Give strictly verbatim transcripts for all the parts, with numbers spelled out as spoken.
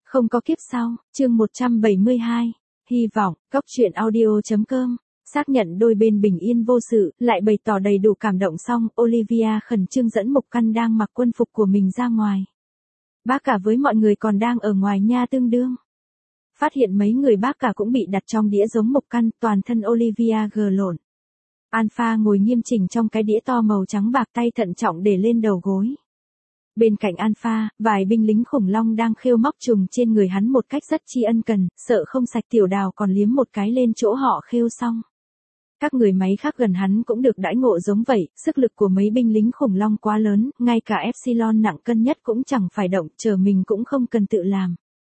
Không có kiếp sau, chương một trăm bảy mươi hai. Hy vọng, Cóc truyện audio.com. Xác nhận đôi bên bình yên vô sự, lại bày tỏ đầy đủ cảm động xong, Olivia khẩn trương dẫn Mục Căn đang mặc quân phục của mình ra ngoài. Bác cả với mọi người còn đang ở ngoài nha tương đương. Phát hiện mấy người bác cả cũng bị đặt trong đĩa giống Mục Căn, toàn thân Olivia gờ lộn. Alpha ngồi nghiêm chỉnh trong cái đĩa to màu trắng bạc, tay thận trọng để lên đầu gối. Bên cạnh Alpha, vài binh lính khủng long đang khêu móc trùng trên người hắn một cách rất chi ân cần, sợ không sạch Tiểu Đào còn liếm một cái lên chỗ họ khêu xong. Các người máy khác gần hắn cũng được đãi ngộ giống vậy, sức lực của mấy binh lính khủng long quá lớn, ngay cả Epsilon nặng cân nhất cũng chẳng phải động, chờ mình cũng không cần tự làm.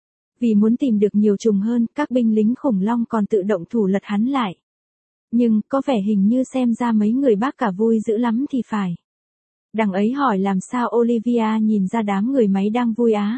Vì muốn tìm được nhiều trùng hơn, các binh lính khủng long còn tự động thủ lật hắn lại. Nhưng, có vẻ hình như xem ra mấy người bác cả vui dữ lắm thì phải. Đằng ấy hỏi làm sao Olivia nhìn ra đám người máy đang vui á.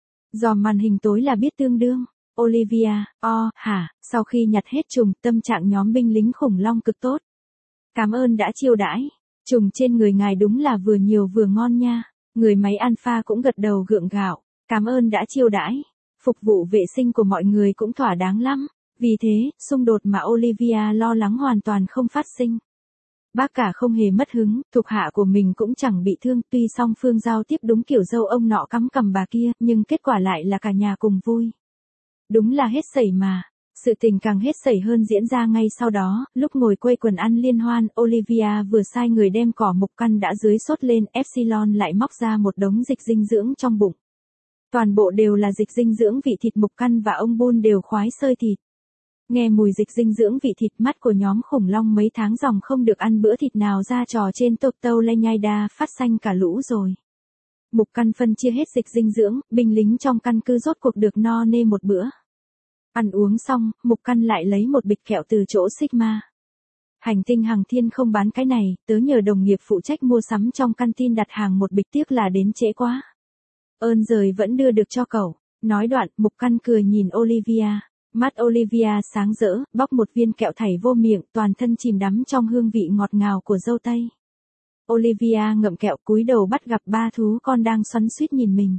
Dòm màn hình tối là biết tương đương. Olivia, o, hả, sau khi nhặt hết trùng, tâm trạng nhóm binh lính khủng long cực tốt. Cảm ơn đã chiêu đãi. Trùng trên người ngài đúng là vừa nhiều vừa ngon nha. Người máy Alpha cũng gật đầu gượng gạo. Cảm ơn đã chiêu đãi. Phục vụ vệ sinh của mọi người cũng thỏa đáng lắm. Vì thế, xung đột mà Olivia lo lắng hoàn toàn không phát sinh. Bác cả không hề mất hứng, thuộc hạ của mình cũng chẳng bị thương, tuy song phương giao tiếp đúng kiểu dâu ông nọ cắm cằm bà kia, nhưng kết quả lại là cả nhà cùng vui. Đúng là hết sẩy mà. Sự tình càng hết sẩy hơn diễn ra ngay sau đó, lúc ngồi quây quần ăn liên hoan, Olivia vừa sai người đem cỏ Mục Căn đã dưới sốt lên, Epsilon lại móc ra một đống dịch dinh dưỡng trong bụng. Toàn bộ đều là dịch dinh dưỡng vị thịt. Mục Căn và ông Bull đều khoái sơi thịt. Nghe mùi dịch dinh dưỡng vị thịt, mắt của nhóm khủng long mấy tháng dòng không được ăn bữa thịt nào ra trò trên Totolanyida phát xanh cả lũ rồi. Mục Căn phân chia hết dịch dinh dưỡng, binh lính trong căn cứ rốt cuộc được no nê một bữa. Ăn uống xong, Mục Căn lại lấy một bịch kẹo từ chỗ Sigma. Hành tinh Hằng Thiên không bán cái này, tớ nhờ đồng nghiệp phụ trách mua sắm trong canteen đặt hàng một bịch, tiếc là đến trễ quá. Ơn giời vẫn đưa được cho cậu. Nói đoạn, Mục Căn cười nhìn Olivia. Mắt Olivia sáng rỡ, bóc một viên kẹo thảy vô miệng, toàn thân chìm đắm trong hương vị ngọt ngào của dâu tây. Olivia ngậm kẹo cúi đầu bắt gặp ba thú con đang xoắn xuýt nhìn mình.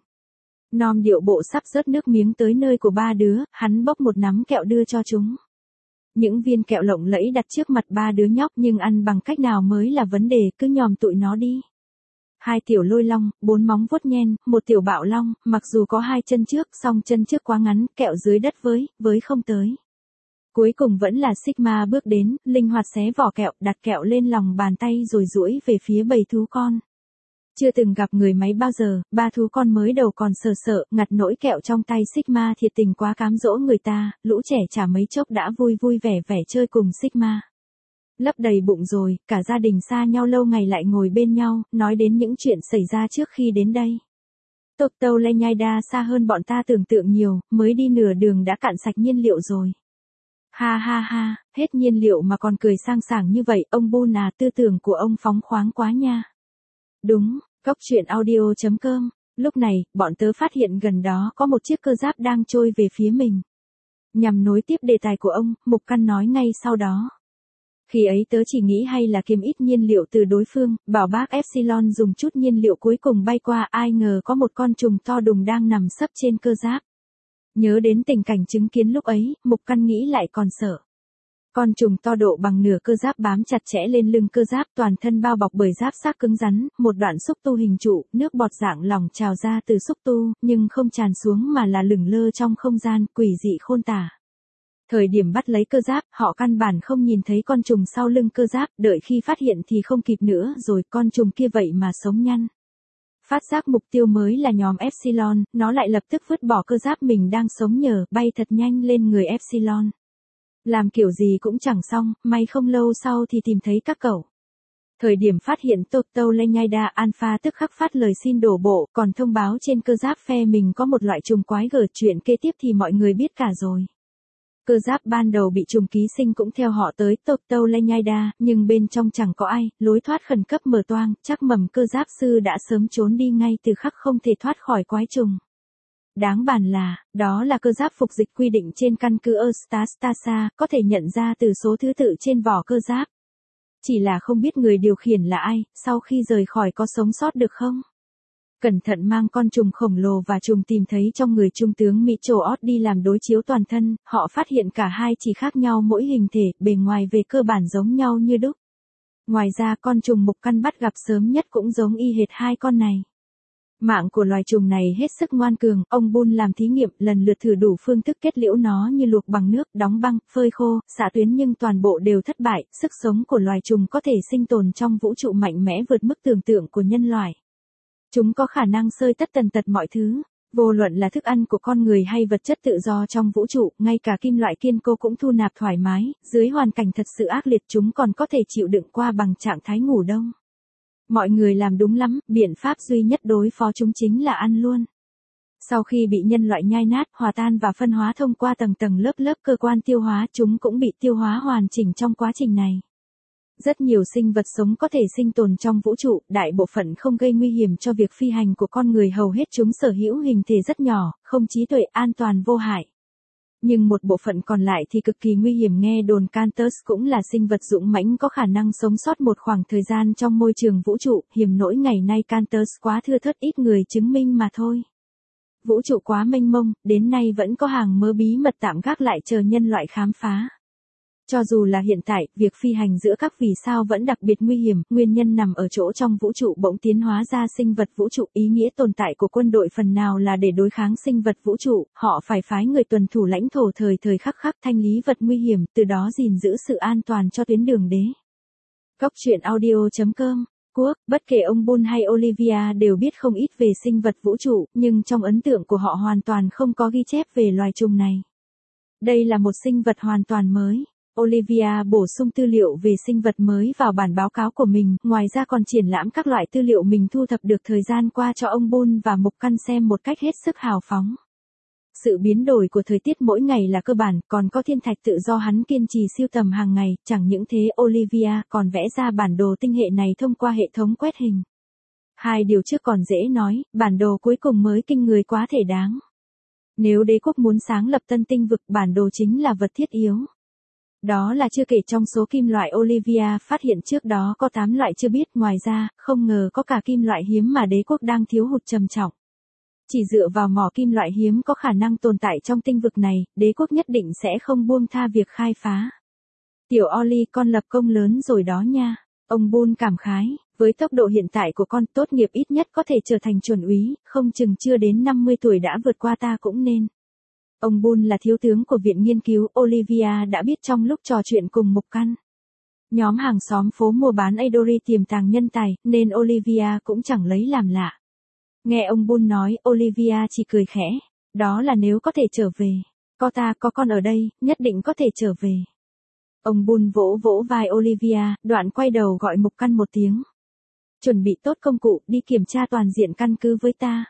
Nom điệu bộ sắp rớt nước miếng tới nơi của ba đứa, hắn bóc một nắm kẹo đưa cho chúng. Những viên kẹo lộng lẫy đặt trước mặt ba đứa nhóc, nhưng ăn bằng cách nào mới là vấn đề, cứ nhòm tụi nó đi. Hai tiểu lôi long, bốn móng vuốt nhen, một tiểu bạo long, mặc dù có hai chân trước, song chân trước quá ngắn, kẹo dưới đất với, với không tới. Cuối cùng vẫn là Sigma bước đến, linh hoạt xé vỏ kẹo, đặt kẹo lên lòng bàn tay rồi duỗi về phía bầy thú con. Chưa từng gặp người máy bao giờ, ba thú con mới đầu còn sợ sợ, ngặt nỗi kẹo trong tay Sigma thiệt tình quá cám dỗ người ta, lũ trẻ chả mấy chốc đã vui vui vẻ vẻ chơi cùng Sigma. Lấp đầy bụng rồi, cả gia đình xa nhau lâu ngày lại ngồi bên nhau, nói đến những chuyện xảy ra trước khi đến đây. Totolanyida xa hơn bọn ta tưởng tượng nhiều, mới đi nửa đường đã cạn sạch nhiên liệu rồi. Ha ha ha, hết nhiên liệu mà còn cười sang sảng như vậy, ông Bull à, tư tưởng của ông phóng khoáng quá nha. Đúng, Cóc truyện audio.com. Lúc này, bọn tớ phát hiện gần đó có một chiếc cơ giáp đang trôi về phía mình. Nhằm nối tiếp đề tài của ông, Mục Căn nói ngay sau đó. Khi ấy tớ chỉ nghĩ hay là kiếm ít nhiên liệu từ đối phương, bảo bác Epsilon dùng chút nhiên liệu cuối cùng bay qua, ai ngờ có một con trùng to đùng đang nằm sấp trên cơ giáp. Nhớ đến tình cảnh chứng kiến lúc ấy, Mục Căn nghĩ lại còn sợ. Con trùng to độ bằng nửa cơ giáp bám chặt chẽ lên lưng cơ giáp, toàn thân bao bọc bởi giáp xác cứng rắn, một đoạn xúc tu hình trụ, nước bọt dạng lỏng trào ra từ xúc tu, nhưng không tràn xuống mà là lửng lơ trong không gian, quỷ dị khôn tả. Thời điểm bắt lấy cơ giáp, họ căn bản không nhìn thấy con trùng sau lưng cơ giáp, đợi khi phát hiện thì không kịp nữa rồi, con trùng kia vậy mà sống nhăn. Phát giác mục tiêu mới là nhóm Epsilon, nó lại lập tức vứt bỏ cơ giáp mình đang sống nhờ, bay thật nhanh lên người Epsilon. Làm kiểu gì cũng chẳng xong, may không lâu sau thì tìm thấy các cậu. Thời điểm phát hiện Totolanyida, Alpha tức khắc phát lời xin đổ bộ, còn thông báo trên cơ giáp phe mình có một loại trùng quái gở, chuyện kế tiếp thì mọi người biết cả rồi. Cơ giáp ban đầu bị trùng ký sinh cũng theo họ tới Totolanyida, nhưng bên trong chẳng có ai, lối thoát khẩn cấp mở toang, chắc mầm cơ giáp sư đã sớm trốn đi ngay từ khắc không thể thoát khỏi quái trùng. Đáng bàn là, đó là cơ giáp phục dịch quy định trên căn cứ Eustastasa, có thể nhận ra từ số thứ tự trên vỏ cơ giáp. Chỉ là không biết người điều khiển là ai, sau khi rời khỏi có sống sót được không? Cẩn thận mang con trùng khổng lồ và trùng tìm thấy trong người trung tướng Mỹ Trồ Ót đi làm đối chiếu toàn thân, họ phát hiện cả hai chỉ khác nhau mỗi hình thể, bề ngoài về cơ bản giống nhau như đúc. Ngoài ra con trùng mục căn bắt gặp sớm nhất cũng giống y hệt hai con này. Mạng của loài trùng này hết sức ngoan cường, ông Bull làm thí nghiệm lần lượt thử đủ phương thức kết liễu nó như luộc bằng nước, đóng băng, phơi khô, xạ tuyến nhưng toàn bộ đều thất bại, sức sống của loài trùng có thể sinh tồn trong vũ trụ mạnh mẽ vượt mức tưởng tượng của nhân loại. Chúng có khả năng xơi tất tần tật mọi thứ, vô luận là thức ăn của con người hay vật chất tự do trong vũ trụ, ngay cả kim loại kiên cố cũng thu nạp thoải mái, dưới hoàn cảnh thật sự ác liệt chúng còn có thể chịu đựng qua bằng trạng thái ngủ đông. Mọi người làm đúng lắm, biện pháp duy nhất đối phó chúng chính là ăn luôn. Sau khi bị nhân loại nhai nát, hòa tan và phân hóa thông qua tầng tầng lớp lớp cơ quan tiêu hóa, chúng cũng bị tiêu hóa hoàn chỉnh trong quá trình này. Rất nhiều sinh vật sống có thể sinh tồn trong vũ trụ, đại bộ phận không gây nguy hiểm cho việc phi hành của con người, hầu hết chúng sở hữu hình thể rất nhỏ, không trí tuệ, an toàn vô hại. Nhưng một bộ phận còn lại thì cực kỳ nguy hiểm. Nghe đồn Cantus cũng là sinh vật dũng mãnh có khả năng sống sót một khoảng thời gian trong môi trường vũ trụ, hiểm nỗi ngày nay Cantus quá thưa thớt ít người chứng minh mà thôi. Vũ trụ quá mênh mông, đến nay vẫn có hàng mớ bí mật tạm gác lại chờ nhân loại khám phá. Cho dù là hiện tại, việc phi hành giữa các vì sao vẫn đặc biệt nguy hiểm, nguyên nhân nằm ở chỗ trong vũ trụ bỗng tiến hóa ra sinh vật vũ trụ. Ý nghĩa tồn tại của quân đội phần nào là để đối kháng sinh vật vũ trụ, họ phải phái người tuần thủ lãnh thổ thời thời khắc khắc thanh lý vật nguy hiểm, từ đó gìn giữ sự an toàn cho tuyến đường đế. Góc truyện audio chấm com. Quốc, bất kể ông Bull hay Olivia đều biết không ít về sinh vật vũ trụ, nhưng trong ấn tượng của họ hoàn toàn không có ghi chép về loài trùng này. Đây là một sinh vật hoàn toàn mới. Olivia bổ sung tư liệu về sinh vật mới vào bản báo cáo của mình, ngoài ra còn triển lãm các loại tư liệu mình thu thập được thời gian qua cho ông Bull và Mục Căn xem một cách hết sức hào phóng. Sự biến đổi của thời tiết mỗi ngày là cơ bản, còn có thiên thạch tự do hắn kiên trì sưu tầm hàng ngày, chẳng những thế Olivia còn vẽ ra bản đồ tinh hệ này thông qua hệ thống quét hình. Hai điều trước còn dễ nói, bản đồ cuối cùng mới kinh người quá thể đáng. Nếu đế quốc muốn sáng lập tân tinh vực, bản đồ chính là vật thiết yếu. Đó là chưa kể trong số kim loại Olivia phát hiện trước đó có tám loại chưa biết, ngoài ra, không ngờ có cả kim loại hiếm mà đế quốc đang thiếu hụt trầm trọng. Chỉ dựa vào mỏ kim loại hiếm có khả năng tồn tại trong tinh vực này, đế quốc nhất định sẽ không buông tha việc khai phá. Tiểu Ollie, con lập công lớn rồi đó nha. Ông Bull cảm khái, với tốc độ hiện tại của con, tốt nghiệp ít nhất có thể trở thành chuẩn úy, không chừng chưa đến năm mươi tuổi đã vượt qua ta cũng nên. Ông Bull là thiếu tướng của viện nghiên cứu, Olivia đã biết trong lúc trò chuyện cùng Mục Căn. Nhóm hàng xóm phố mua bán Adori tiềm tàng nhân tài, nên Olivia cũng chẳng lấy làm lạ. Nghe ông Bull nói, Olivia chỉ cười khẽ. Đó là nếu có thể trở về. Có ta, có con ở đây, nhất định có thể trở về. Ông Bull vỗ vỗ vai Olivia, đoạn quay đầu gọi Mục Căn một tiếng. Chuẩn bị tốt công cụ, đi kiểm tra toàn diện căn cứ với ta.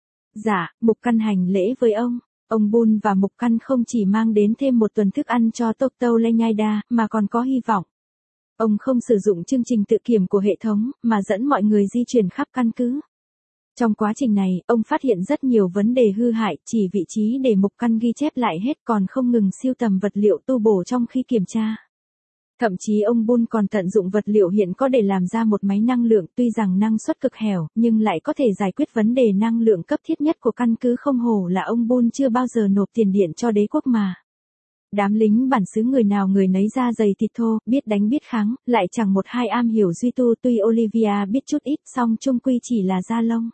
Dạ, Mục Căn hành lễ với ông. Ông Bull và Mục Căn không chỉ mang đến thêm một tuần thức ăn cho Tokto Lenyida, mà còn có hy vọng. Ông không sử dụng chương trình tự kiểm của hệ thống, mà dẫn mọi người di chuyển khắp căn cứ. Trong quá trình này, ông phát hiện rất nhiều vấn đề hư hại, chỉ vị trí để Mục Căn ghi chép lại hết, còn không ngừng sưu tầm vật liệu tu bổ trong khi kiểm tra. Thậm chí ông Bull còn tận dụng vật liệu hiện có để làm ra một máy năng lượng, tuy rằng năng suất cực hẻo, nhưng lại có thể giải quyết vấn đề năng lượng cấp thiết nhất của căn cứ. Không hổ là ông Bull chưa bao giờ nộp tiền điện cho đế quốc mà. Đám lính bản xứ người nào người nấy da dày thịt thô, biết đánh biết kháng, lại chẳng một hai am hiểu duy tu. Tuy Olivia biết chút ít, song chung quy chỉ là da lông.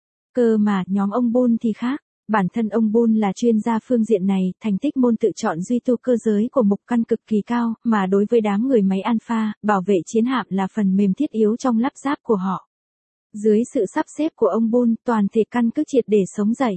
Cơ mà, nhóm ông Bull thì khác. Bản thân ông Bull là chuyên gia phương diện này, thành tích môn tự chọn duy tu cơ giới của Mục Căn cực kỳ cao, mà đối với đám người máy Alpha, bảo vệ chiến hạm là phần mềm thiết yếu trong lắp ráp của họ. Dưới sự sắp xếp của ông Bull, toàn thể căn cứ triệt để sống dậy.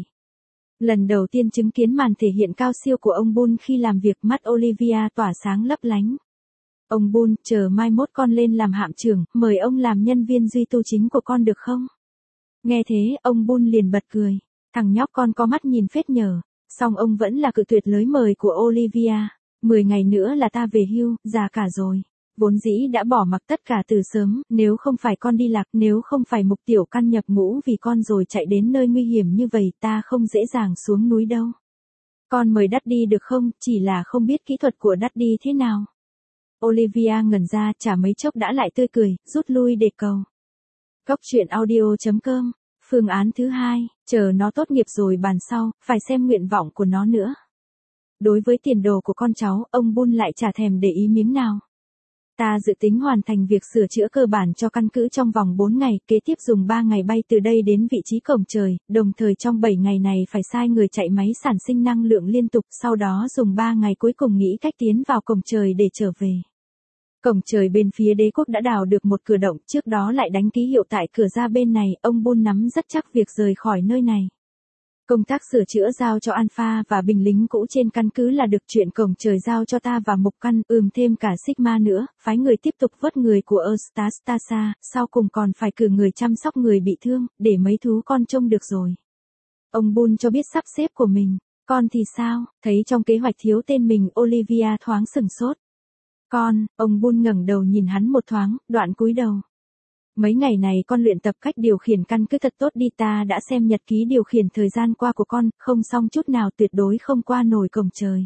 Lần đầu tiên chứng kiến màn thể hiện cao siêu của ông Bull khi làm việc, mắt Olivia tỏa sáng lấp lánh. Ông Bull, chờ mai mốt con lên làm hạm trưởng, mời ông làm nhân viên duy tu chính của con được không? Nghe thế, ông Bull liền bật cười. Thằng nhóc con có mắt nhìn phết nhờ. Song ông vẫn là cự tuyệt lời mời của Olivia. Mười ngày nữa là ta về hưu, già cả rồi. Vốn dĩ đã bỏ mặc tất cả từ sớm, nếu không phải con đi lạc, nếu không phải Mục Tiểu Căn nhập ngũ vì con rồi chạy đến nơi nguy hiểm như vậy, ta không dễ dàng xuống núi đâu. Con mời Daddy được không, chỉ là không biết kỹ thuật của Daddy thế nào. Olivia ngẩn ra, chả mấy chốc đã lại tươi cười, rút lui để cầu. Góc truyện audio chấm com Phương án thứ hai, chờ nó tốt nghiệp rồi bàn sau, phải xem nguyện vọng của nó nữa. Đối với tiền đồ của con cháu, ông Bun lại chả thèm để ý miếng nào. Ta dự tính hoàn thành việc sửa chữa cơ bản cho căn cứ trong vòng bốn ngày, kế tiếp dùng ba ngày bay từ đây đến vị trí cổng trời, đồng thời trong bảy ngày này phải sai người chạy máy sản sinh năng lượng liên tục, sau đó dùng ba ngày cuối cùng nghĩ cách tiến vào cổng trời để trở về. Cổng trời bên phía đế quốc đã đào được một cửa động, trước đó lại đánh ký hiệu tại cửa ra bên này, ông Bun nắm rất chắc việc rời khỏi nơi này. Công tác sửa chữa giao cho Alpha và binh lính cũ trên căn cứ là được, chuyện cổng trời giao cho ta và Mục Căn, ừm thêm cả Sigma nữa, phái người tiếp tục vớt người của Eustastasa, sau cùng còn phải cử người chăm sóc người bị thương, để mấy thú con trông được rồi. Ông Bun cho biết sắp xếp của mình, con thì sao, thấy trong kế hoạch thiếu tên mình, Olivia thoáng sửng sốt. Con, ông Bun ngẩng đầu nhìn hắn một thoáng, đoạn cúi đầu. Mấy ngày này con luyện tập cách điều khiển căn cứ thật tốt đi, ta đã xem nhật ký điều khiển thời gian qua của con, không xong chút nào, tuyệt đối không qua nổi cổng trời.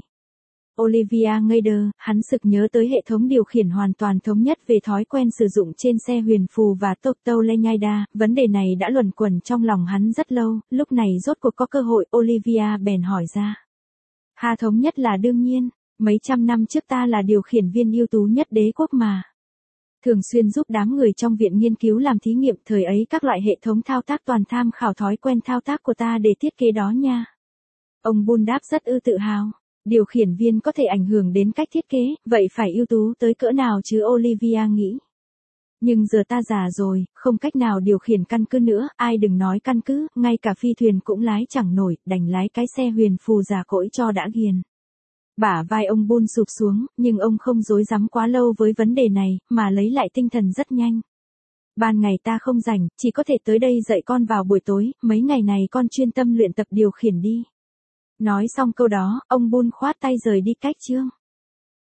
Olivia ngây đơ, hắn sực nhớ tới hệ thống điều khiển hoàn toàn thống nhất về thói quen sử dụng trên xe huyền phù và Toto Lenyida, vấn đề này đã luẩn quẩn trong lòng hắn rất lâu, lúc này rốt cuộc có cơ hội, Olivia bèn hỏi ra. Ha, thống nhất là đương nhiên, mấy trăm năm trước ta là điều khiển viên ưu tú nhất đế quốc mà. Thường xuyên giúp đám người trong viện nghiên cứu làm thí nghiệm, thời ấy các loại hệ thống thao tác toàn tham khảo thói quen thao tác của ta để thiết kế đó nha. Ông Bun đáp rất ư tự hào. Điều khiển viên có thể ảnh hưởng đến cách thiết kế, vậy phải ưu tú tới cỡ nào chứ, Olivia nghĩ. Nhưng giờ ta già rồi, không cách nào điều khiển căn cứ nữa, ai đừng nói căn cứ, ngay cả phi thuyền cũng lái chẳng nổi, đành lái cái xe huyền phù già cỗi cho đã ghiền. Bả vai ông Bun sụp xuống, nhưng ông không rối rắm quá lâu với vấn đề này, mà lấy lại tinh thần rất nhanh. Ban ngày ta không rảnh, chỉ có thể tới đây dạy con vào buổi tối, mấy ngày này con chuyên tâm luyện tập điều khiển đi. Nói xong câu đó, ông Bun khoát tay rời đi cách chương.